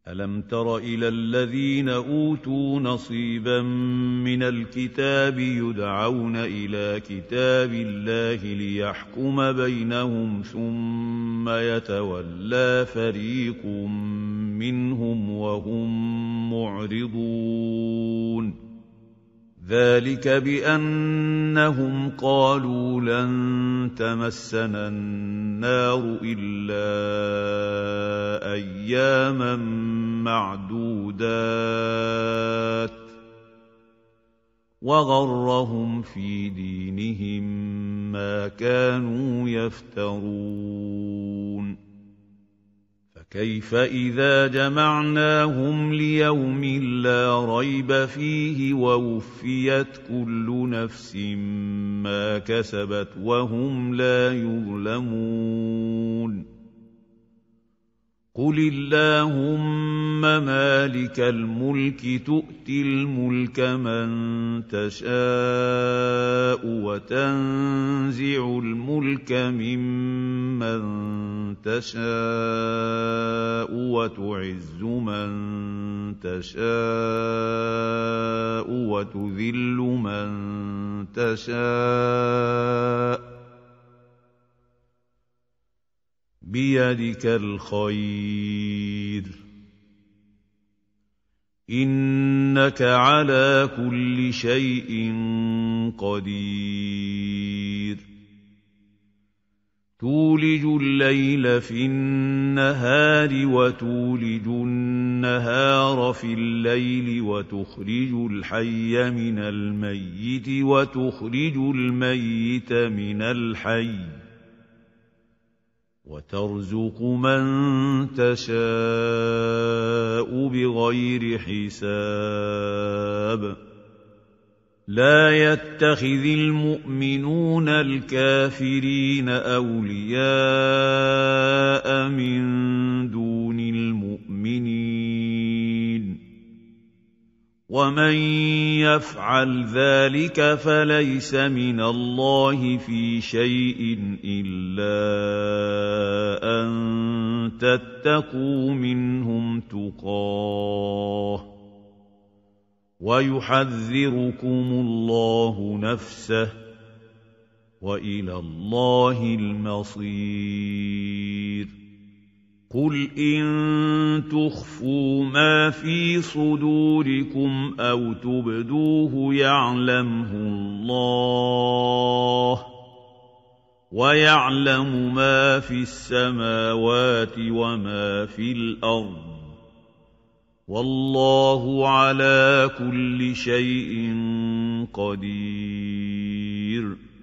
ألم تر إلى الذين أوتوا نصيبا من الكتاب يدعون إلى كتاب الله ليحكم بينهم ثم يتولى فريق منهم وهم معرضون ذلك بأنهم قالوا لن تمسنا النار إلا أياما معدودات وغرهم في دينهم ما كانوا يفترون فكيف إذا جمعناهم ليوم لا ريب فيه ووفيت كل نفس ما كسبت وهم لا يظلمون قل اللهم مالك الملك تؤتي الملك من تشاء وتنزع الملك ممن تشاء وتعز من تشاء وتذل من تشاء بيدك الخير إنك على كل شيء قدير تولج الليل في النهار وتولج النهار في الليل وتخرج الحي من الميت وتخرج الميت من الحي وترزق من تشاء بغير حساب لا يتخذ المؤمنون الكافرين أولياء من دون المؤمنين ومن يفعل ذلك فليس من الله في شيء إلا أن تتقوا منهم تقاه ويحذركم الله نفسه وإلى الله المصير قل إن تخفوا ما في صدوركم أو تبدوه يعلمه الله ويعلم ما في السماوات وما في الأرض والله على كل شيء قدير